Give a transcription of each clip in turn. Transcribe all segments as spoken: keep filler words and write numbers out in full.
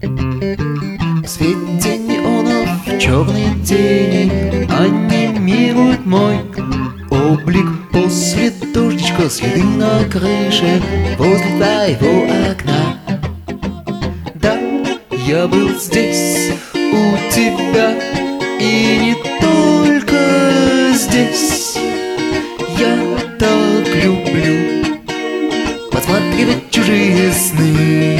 В свете неонов черные тени анимируют мой облик. После дождичка следы на крыше возле твоего окна. Да, я был здесь у тебя, и не только здесь. Я так люблю подсматривать чужие сны.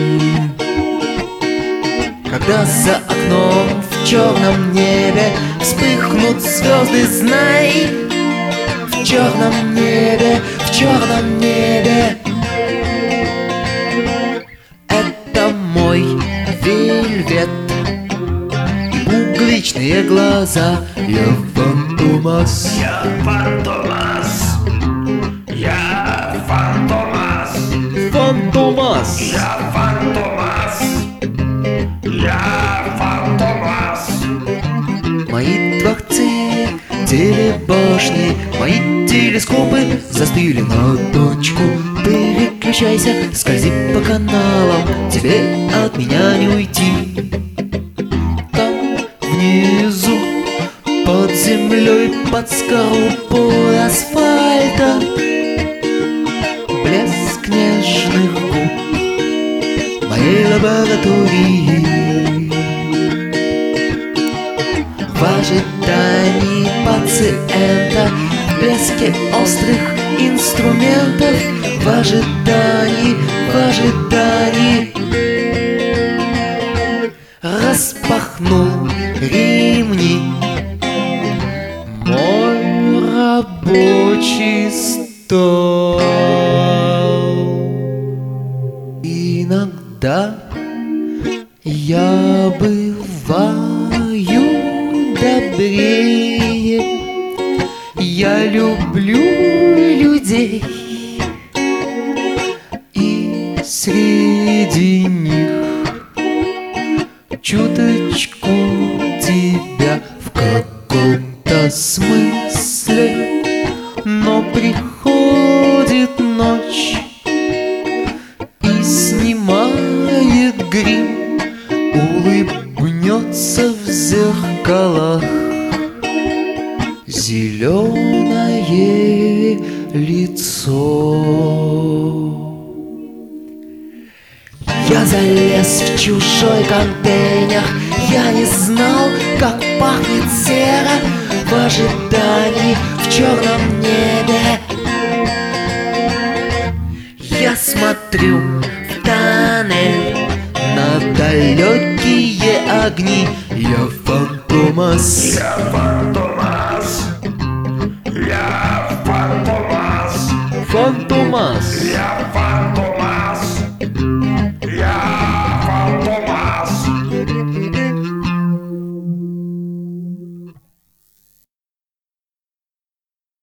Когда за окном в черном небе вспыхнут звезды, знай, в черном небе, в черном небе это мой вельвет и пуговичные глаза. Я Фантомас, я Фантомас, я Фантомас, Фантомас, я Фантомас, я Фантомас. Мои дворцы, телебашни, мои телескопы застыли на точку. Переключайся, скользи по каналам, тебе от меня не уйти. Там внизу, под землей, под скорлупой асфальта, блеск нежных губ моей лаборатории. В ожидании пациента, в блеске острых инструментов, в ожидании, в ожидании распахнул ремни мой рабочий стол. Иногда я бываю добрее, я люблю людей, и среди них чуточку тебя в каком-то смысле. Но приходит ночь и снимает грим, улыбнется в зеркалах зеленое лицо. Я залез в чужой контейнер, я не знал, как пахнет сера. В ожидании, в черном небе я смотрю в тоннель на далекие огни. Я Фантомас, Я Фантомас, я Фантомас, Фантомас.